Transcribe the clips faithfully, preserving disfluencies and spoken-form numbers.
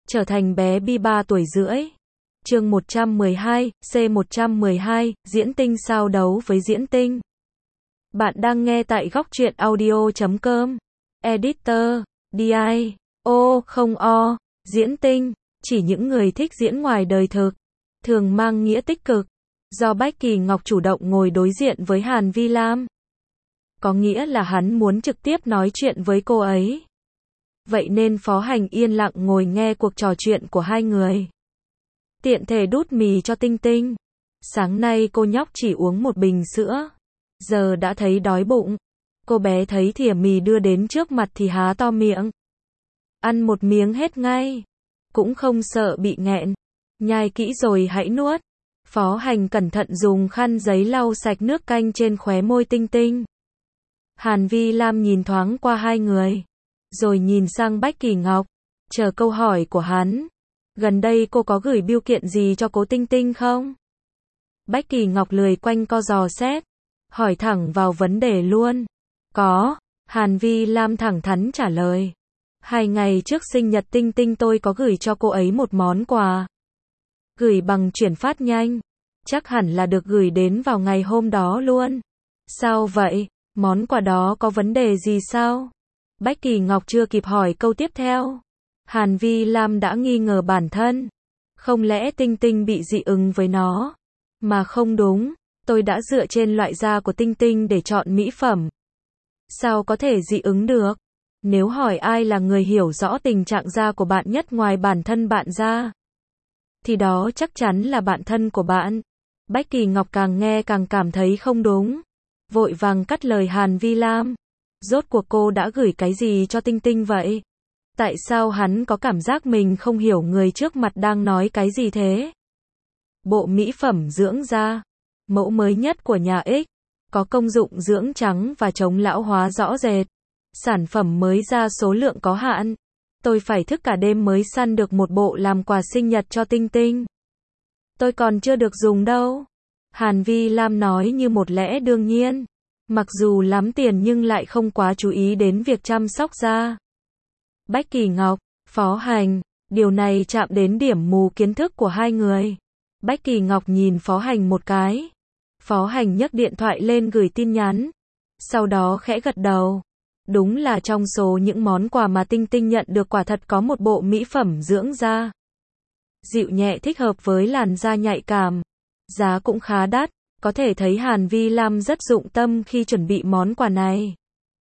trở thành bé Bi ba tuổi rưỡi. Chương một trăm mười hai, C một trăm mười hai, Diễn Tinh sao đấu với Diễn Tinh. Bạn đang nghe tại góc truyện audio chấm com. Editor, đi ai, ô không o, Diễn Tinh, chỉ những người thích diễn ngoài đời thực, thường mang nghĩa tích cực. Do Bách Kỳ Ngọc chủ động ngồi đối diện với Hàn Vi Lam. Có nghĩa là hắn muốn trực tiếp nói chuyện với cô ấy. Vậy nên Phó Hành yên lặng ngồi nghe cuộc trò chuyện của hai người. Tiện thể đút mì cho Tinh Tinh. Sáng nay cô nhóc chỉ uống một bình sữa. Giờ đã thấy đói bụng. Cô bé thấy thìa mì đưa đến trước mặt thì há to miệng. Ăn một miếng hết ngay. Cũng không sợ bị nghẹn. Nhai kỹ rồi hãy nuốt. Phó Hành cẩn thận dùng khăn giấy lau sạch nước canh trên khóe môi Tinh Tinh. Hàn Vi Lam nhìn thoáng qua hai người. Rồi nhìn sang Bách Kỳ Ngọc. Chờ câu hỏi của hắn. Gần đây cô có gửi bưu kiện gì cho cố Tinh Tinh không? Bách Kỳ Ngọc lười quanh co dò xét. Hỏi thẳng vào vấn đề luôn. Có. Hàn Vi Lam thẳng thắn trả lời. Hai ngày trước sinh nhật Tinh Tinh tôi có gửi cho cô ấy một món quà. Gửi bằng chuyển phát nhanh. Chắc hẳn là được gửi đến vào ngày hôm đó luôn. Sao vậy? Món quà đó có vấn đề gì sao? Bách Kỳ Ngọc chưa kịp hỏi câu tiếp theo. Hàn Vi Lam đã nghi ngờ bản thân. Không lẽ Tinh Tinh bị dị ứng với nó? Mà không đúng. Tôi đã dựa trên loại da của Tinh Tinh để chọn mỹ phẩm. Sao có thể dị ứng được? Nếu hỏi ai là người hiểu rõ tình trạng da của bạn nhất ngoài bản thân bạn ra, thì đó chắc chắn là bạn thân của bạn. Bách Kỳ Ngọc càng nghe càng cảm thấy không đúng. Vội vàng cắt lời Hàn Vi Lam. Rốt cuộc cô đã gửi cái gì cho Tinh Tinh vậy? Tại sao hắn có cảm giác mình không hiểu người trước mặt đang nói cái gì thế? Bộ mỹ phẩm dưỡng da. Mẫu mới nhất của nhà X. Có công dụng dưỡng trắng và chống lão hóa rõ rệt. Sản phẩm mới ra số lượng có hạn. Tôi phải thức cả đêm mới săn được một bộ làm quà sinh nhật cho Tinh Tinh. Tôi còn chưa được dùng đâu. Hàn Vi Lam nói như một lẽ đương nhiên. Mặc dù lắm tiền nhưng lại không quá chú ý đến việc chăm sóc da. Bách Kỳ Ngọc, Phó Hành, điều này chạm đến điểm mù kiến thức của hai người. Bách Kỳ Ngọc nhìn Phó Hành một cái. Phó Hành nhấc điện thoại lên gửi tin nhắn. Sau đó khẽ gật đầu. Đúng là trong số những món quà mà Tinh Tinh nhận được quả thật có một bộ mỹ phẩm dưỡng da. Dịu nhẹ thích hợp với làn da nhạy cảm. Giá cũng khá đắt. Có thể thấy Hàn Vi Lam rất dụng tâm khi chuẩn bị món quà này.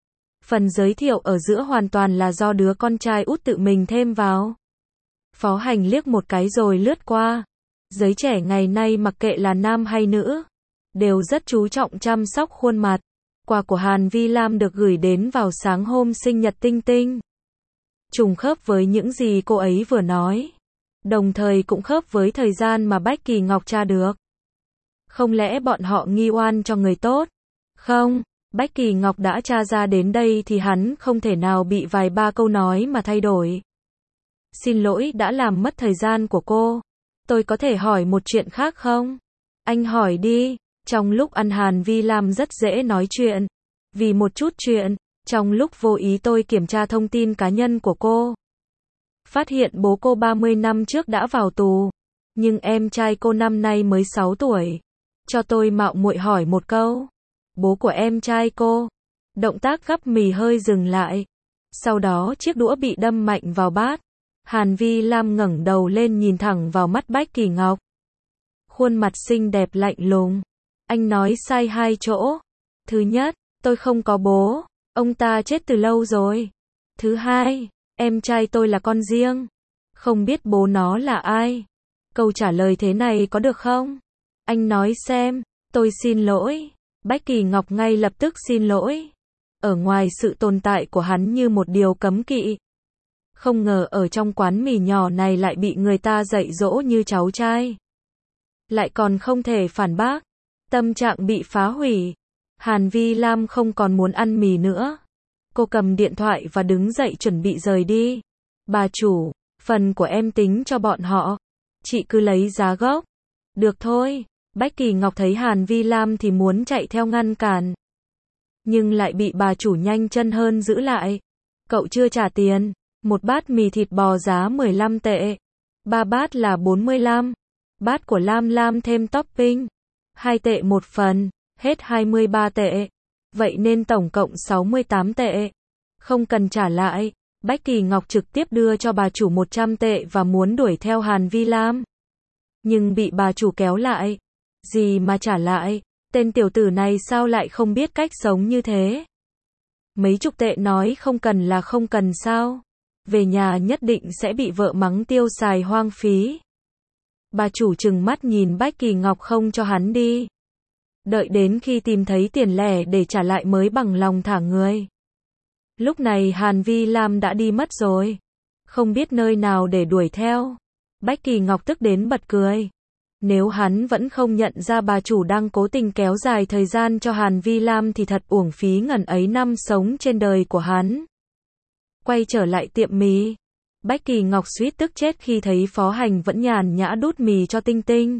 Phần giới thiệu ở giữa hoàn toàn là do đứa con trai út tự mình thêm vào. Phó Hành liếc một cái rồi lướt qua. Giới trẻ ngày nay mặc kệ là nam hay nữ, đều rất chú trọng chăm sóc khuôn mặt. Quà của Hàn Vi Lam được gửi đến vào sáng hôm sinh nhật Tinh Tinh. Trùng khớp với những gì cô ấy vừa nói. Đồng thời cũng khớp với thời gian mà Bách Kỳ Ngọc tra được. Không lẽ bọn họ nghi oan cho người tốt? Không, Bách Kỳ Ngọc đã tra ra đến đây thì hắn không thể nào bị vài ba câu nói mà thay đổi. Xin lỗi đã làm mất thời gian của cô. Tôi có thể hỏi một chuyện khác không? Anh hỏi đi. Trong lúc ăn Hàn Vi Lam rất dễ nói chuyện. Vì một chút chuyện, trong lúc vô ý tôi kiểm tra thông tin cá nhân của cô. Phát hiện bố cô ba mươi năm trước đã vào tù. Nhưng em trai cô năm nay mới sáu tuổi. Cho tôi mạo muội hỏi một câu. Bố của em trai cô. Động tác gắp mì hơi dừng lại. Sau đó chiếc đũa bị đâm mạnh vào bát. Hàn Vi Lam ngẩng đầu lên nhìn thẳng vào mắt Bách Kỳ Ngọc. Khuôn mặt xinh đẹp lạnh lùng. Anh nói sai hai chỗ. Thứ nhất, tôi không có bố. Ông ta chết từ lâu rồi. Thứ hai, em trai tôi là con riêng. Không biết bố nó là ai. Câu trả lời thế này có được không? Anh nói xem. Tôi xin lỗi. Bách Kỳ Ngọc ngay lập tức xin lỗi. Ở ngoài sự tồn tại của hắn như một điều cấm kỵ. Không ngờ ở trong quán mì nhỏ này lại bị người ta dạy dỗ như cháu trai. Lại còn không thể phản bác. Tâm trạng bị phá hủy. Hàn Vi Lam không còn muốn ăn mì nữa. Cô cầm điện thoại và đứng dậy chuẩn bị rời đi. Bà chủ, phần của em tính cho bọn họ. Chị cứ lấy giá gốc. Được thôi. Bách Kỳ Ngọc thấy Hàn Vi Lam thì muốn chạy theo ngăn cản. Nhưng lại bị bà chủ nhanh chân hơn giữ lại. Cậu chưa trả tiền. Một bát mì thịt bò giá mười lăm tệ. Ba bát là bốn mươi lăm. Bát của Lam Lam thêm topping. hai tệ một phần, hết hai mươi ba tệ. Vậy nên tổng cộng sáu mươi tám tệ. Không cần trả lại. Bách Kỳ Ngọc trực tiếp đưa cho bà chủ một trăm tệ và muốn đuổi theo Hàn Vi Lam. Nhưng bị bà chủ kéo lại. Gì mà trả lại, tên tiểu tử này sao lại không biết cách sống như thế? Mấy chục tệ nói không cần là không cần sao? Về nhà nhất định sẽ bị vợ mắng tiêu xài hoang phí. Bà chủ trừng mắt nhìn Bách Kỳ Ngọc không cho hắn đi. Đợi đến khi tìm thấy tiền lẻ để trả lại mới bằng lòng thả người. Lúc này Hàn Vi Lam đã đi mất rồi. Không biết nơi nào để đuổi theo. Bách Kỳ Ngọc tức đến bật cười. Nếu hắn vẫn không nhận ra bà chủ đang cố tình kéo dài thời gian cho Hàn Vi Lam thì thật uổng phí ngần ấy năm sống trên đời của hắn. Quay trở lại tiệm mì. Bách Kỳ Ngọc suýt tức chết khi thấy Phó Hành vẫn nhàn nhã đút mì cho Tinh Tinh.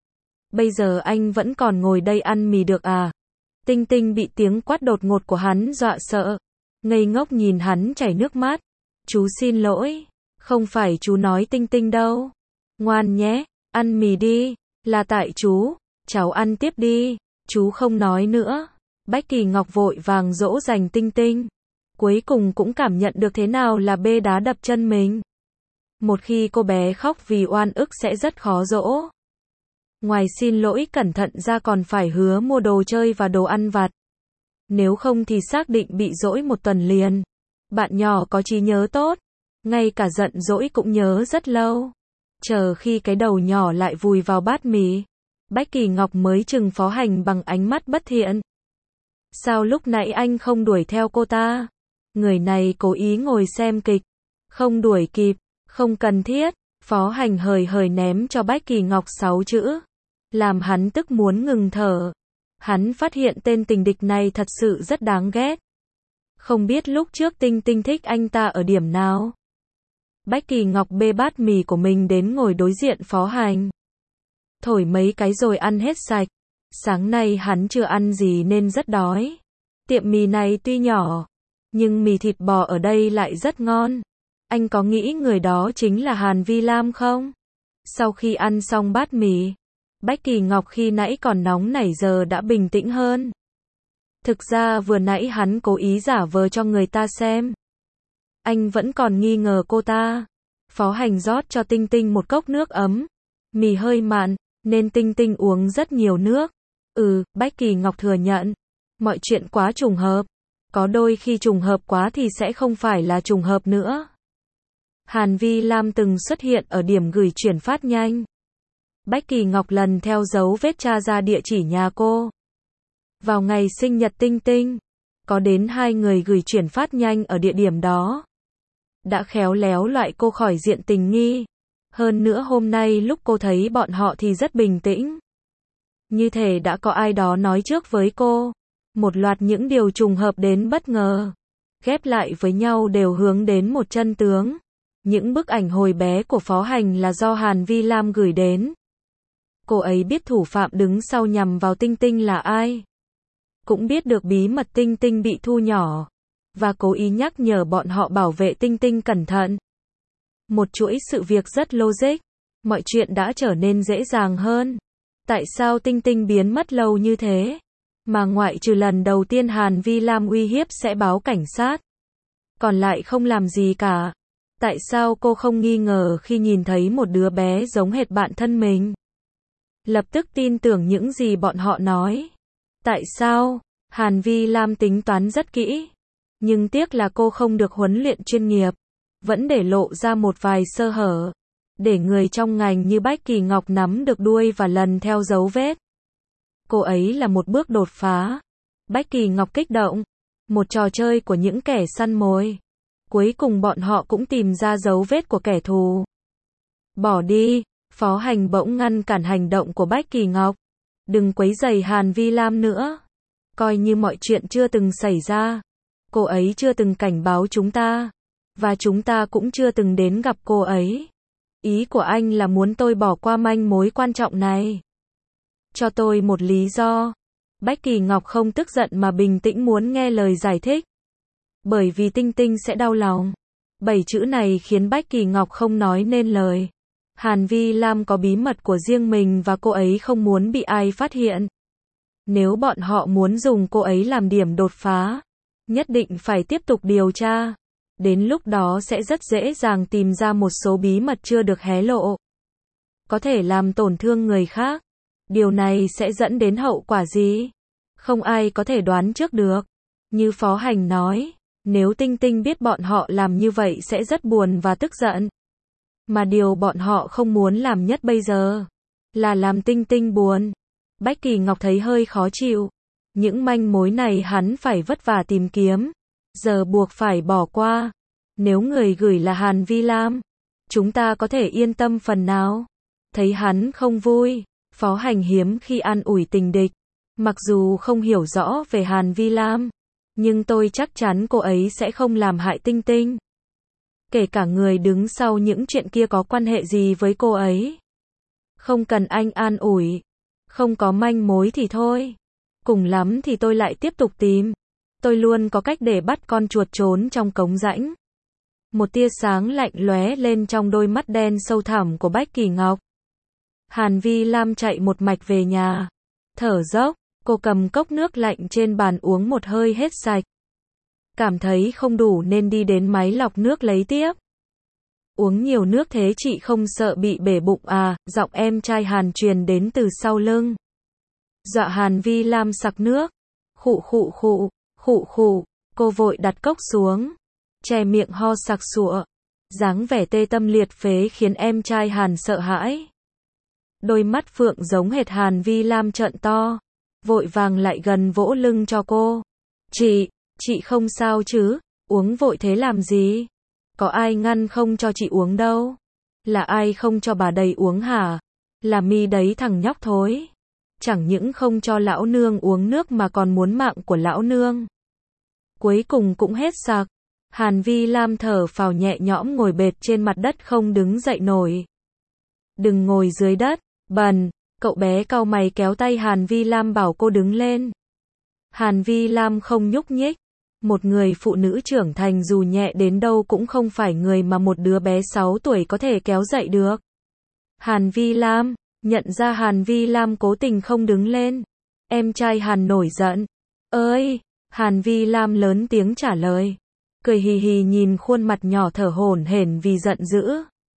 Bây giờ anh vẫn còn ngồi đây ăn mì được à? Tinh Tinh bị tiếng quát đột ngột của hắn dọa sợ. Ngây ngốc nhìn hắn chảy nước mắt. Chú xin lỗi. Không phải chú nói Tinh Tinh đâu. Ngoan nhé, ăn mì đi. Là tại chú. Cháu ăn tiếp đi. Chú không nói nữa. Bách Kỳ Ngọc vội vàng dỗ dành Tinh Tinh. Cuối cùng cũng cảm nhận được thế nào là bê đá đập chân mình. Một khi cô bé khóc vì oan ức sẽ rất khó dỗ. Ngoài xin lỗi cẩn thận ra còn phải hứa mua đồ chơi và đồ ăn vặt. Nếu không thì xác định bị dỗi một tuần liền. Bạn nhỏ có trí nhớ tốt. Ngay cả giận dỗi cũng nhớ rất lâu. Chờ khi cái đầu nhỏ lại vùi vào bát mì. Bách Kỳ Ngọc mới trừng Phó Hành bằng ánh mắt bất thiện. Sao lúc nãy anh không đuổi theo cô ta? Người này cố ý ngồi xem kịch. Không đuổi kịp. Không cần thiết. Phó Hành hời hời ném cho Bách Kỳ Ngọc sáu chữ. Làm hắn tức muốn ngừng thở. Hắn phát hiện tên tình địch này thật sự rất đáng ghét. Không biết lúc trước Tinh Tinh thích anh ta ở điểm nào. Bách Kỳ Ngọc bê bát mì của mình đến ngồi đối diện Phó Hành. Thổi mấy cái rồi ăn hết sạch. Sáng nay hắn chưa ăn gì nên rất đói. Tiệm mì này tuy nhỏ, nhưng mì thịt bò ở đây lại rất ngon. Anh có nghĩ người đó chính là Hàn Vi Lam không? Sau khi ăn xong bát mì, Bách Kỳ Ngọc khi nãy còn nóng nảy giờ đã bình tĩnh hơn. Thực ra vừa nãy hắn cố ý giả vờ cho người ta xem. Anh vẫn còn nghi ngờ cô ta. Phó Hành rót cho Tinh Tinh một cốc nước ấm. Mì hơi mặn, nên Tinh Tinh uống rất nhiều nước. Ừ, Bách Kỳ Ngọc thừa nhận. Mọi chuyện quá trùng hợp. Có đôi khi trùng hợp quá thì sẽ không phải là trùng hợp nữa. Hàn Vi Lam từng xuất hiện ở điểm gửi chuyển phát nhanh. Bách Kỳ Ngọc lần theo dấu vết tra ra địa chỉ nhà cô. Vào ngày sinh nhật Tinh Tinh, có đến hai người gửi chuyển phát nhanh ở địa điểm đó. Đã khéo léo loại cô khỏi diện tình nghi. Hơn nữa hôm nay lúc cô thấy bọn họ thì rất bình tĩnh. Như thể đã có ai đó nói trước với cô. Một loạt những điều trùng hợp đến bất ngờ. Ghép lại với nhau đều hướng đến một chân tướng. Những bức ảnh hồi bé của Phó Hành là do Hàn Vi Lam gửi đến. Cô ấy biết thủ phạm đứng sau nhằm vào Tinh Tinh là ai. Cũng biết được bí mật Tinh Tinh bị thu nhỏ. Và cố ý nhắc nhở bọn họ bảo vệ Tinh Tinh cẩn thận. Một chuỗi sự việc rất logic. Mọi chuyện đã trở nên dễ dàng hơn. Tại sao Tinh Tinh biến mất lâu như thế? Mà ngoại trừ lần đầu tiên Hàn Vi Lam uy hiếp sẽ báo cảnh sát. Còn lại không làm gì cả. Tại sao cô không nghi ngờ khi nhìn thấy một đứa bé giống hệt bạn thân mình? Lập tức tin tưởng những gì bọn họ nói. Tại sao? Hàn Vi Lam tính toán rất kỹ. Nhưng tiếc là cô không được huấn luyện chuyên nghiệp. Vẫn để lộ ra một vài sơ hở. Để người trong ngành như Bách Kỳ Ngọc nắm được đuôi và lần theo dấu vết. Cô ấy là một bước đột phá. Bách Kỳ Ngọc kích động. Một trò chơi của những kẻ săn mồi. Cuối cùng bọn họ cũng tìm ra dấu vết của kẻ thù. Bỏ đi. Phó Hành bỗng ngăn cản hành động của Bách Kỳ Ngọc. Đừng quấy rầy Hàn Vi Lam nữa. Coi như mọi chuyện chưa từng xảy ra. Cô ấy chưa từng cảnh báo chúng ta. Và chúng ta cũng chưa từng đến gặp cô ấy. Ý của anh là muốn tôi bỏ qua manh mối quan trọng này. Cho tôi một lý do. Bách Kỳ Ngọc không tức giận mà bình tĩnh muốn nghe lời giải thích. Bởi vì Tinh Tinh sẽ đau lòng. Bảy chữ này khiến Bách Kỳ Ngọc không nói nên lời. Hàn Vi Lam có bí mật của riêng mình và cô ấy không muốn bị ai phát hiện. Nếu bọn họ muốn dùng cô ấy làm điểm đột phá, nhất định phải tiếp tục điều tra. Đến lúc đó sẽ rất dễ dàng tìm ra một số bí mật chưa được hé lộ. Có thể làm tổn thương người khác. Điều này sẽ dẫn đến hậu quả gì? Không ai có thể đoán trước được. Như Phó Hành nói, nếu Tinh Tinh biết bọn họ làm như vậy sẽ rất buồn và tức giận. Mà điều bọn họ không muốn làm nhất bây giờ là làm Tinh Tinh buồn. Bách Kỳ Ngọc thấy hơi khó chịu. Những manh mối này hắn phải vất vả tìm kiếm, giờ buộc phải bỏ qua. Nếu người gửi là Hàn Vi Lam, chúng ta có thể yên tâm phần nào. Thấy hắn không vui, Phó Hành hiếm khi an ủi tình địch. Mặc dù không hiểu rõ về Hàn Vi Lam, nhưng tôi chắc chắn cô ấy sẽ không làm hại Tinh Tinh. Kể cả người đứng sau những chuyện kia có quan hệ gì với cô ấy. Không cần anh an ủi. Không có manh mối thì thôi. Cùng lắm thì tôi lại tiếp tục tìm. Tôi luôn có cách để bắt con chuột trốn trong cống rãnh. Một tia sáng lạnh lóe lên trong đôi mắt đen sâu thẳm của Bách Kỳ Ngọc. Hàn Vi Lam chạy một mạch về nhà. Thở dốc, cô cầm cốc nước lạnh trên bàn uống một hơi hết sạch. Cảm thấy không đủ nên đi đến máy lọc nước lấy tiếp. Uống nhiều nước thế chị không sợ bị bể bụng à? Giọng em trai Hàn truyền đến từ sau lưng. Dọa Hàn Vi Lam sặc nước. Khụ khụ khụ, khụ khụ, cô vội đặt cốc xuống. Che miệng ho sặc sụa. Dáng vẻ tê tâm liệt phế khiến em trai Hàn sợ hãi. Đôi mắt phượng giống hệt Hàn Vi Lam trợn to. Vội vàng lại gần vỗ lưng cho cô. Chị, chị không sao chứ? Uống vội thế làm gì? Có ai ngăn không cho chị uống đâu? Là ai không cho bà đầy uống hả? Là mi đấy thằng nhóc thối. Chẳng những không cho lão nương uống nước mà còn muốn mạng của lão nương. Cuối cùng cũng hết sặc. Hàn Vi Lam thở phào nhẹ nhõm ngồi bệt trên mặt đất không đứng dậy nổi. Đừng ngồi dưới đất, bần. Cậu bé cau mày kéo tay Hàn Vi Lam bảo cô đứng lên. Hàn Vi Lam không nhúc nhích. Một người phụ nữ trưởng thành dù nhẹ đến đâu cũng không phải người mà một đứa bé sáu tuổi có thể kéo dậy được. Hàn Vi Lam, nhận ra Hàn Vi Lam cố tình không đứng lên. Em trai Hàn nổi giận. Ơi! Hàn Vi Lam lớn tiếng trả lời. Cười hì hì nhìn khuôn mặt nhỏ thở hổn hển vì giận dữ.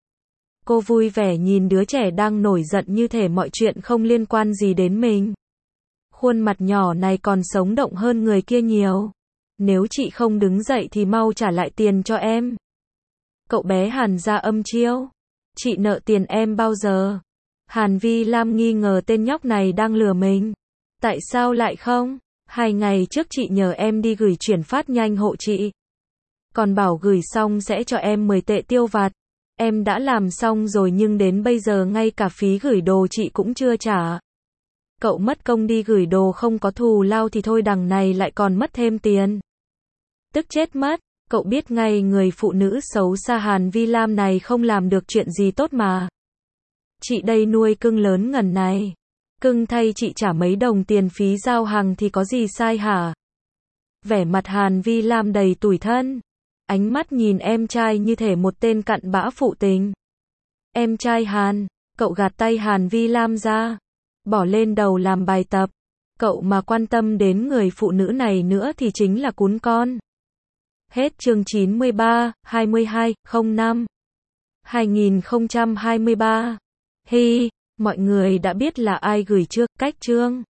Cô vui vẻ nhìn đứa trẻ đang nổi giận như thể mọi chuyện không liên quan gì đến mình. Khuôn mặt nhỏ này còn sống động hơn người kia nhiều. Nếu chị không đứng dậy thì mau trả lại tiền cho em. Cậu bé Hàn ra âm chiêu. Chị nợ tiền em bao giờ? Hàn Vi Lam nghi ngờ tên nhóc này đang lừa mình. Tại sao lại không? Hai ngày trước chị nhờ em đi gửi chuyển phát nhanh hộ chị. Còn bảo gửi xong sẽ cho em mười tệ tiêu vặt. Em đã làm xong rồi nhưng đến bây giờ ngay cả phí gửi đồ chị cũng chưa trả. Cậu mất công đi gửi đồ không có thù lao thì thôi đằng này lại còn mất thêm tiền. Tức chết mất, cậu biết ngay người phụ nữ xấu xa Hàn Vi Lam này không làm được chuyện gì tốt mà. Chị đây nuôi cưng lớn ngần này. Cưng thay chị trả mấy đồng tiền phí giao hàng thì có gì sai hả? Vẻ mặt Hàn Vi Lam đầy tủi thân. Ánh mắt nhìn em trai như thể một tên cặn bã phụ tình. Em trai Hàn, cậu gạt tay Hàn Vi Lam ra. Bỏ lên đầu làm bài tập. Cậu mà quan tâm đến người phụ nữ này nữa thì chính là cún con. Hết chương chín mươi ba, hai mươi hai, không năm, hai nghìn không trăm hai mươi ba. Hi, mọi người đã biết là ai gửi chưa? Cách chương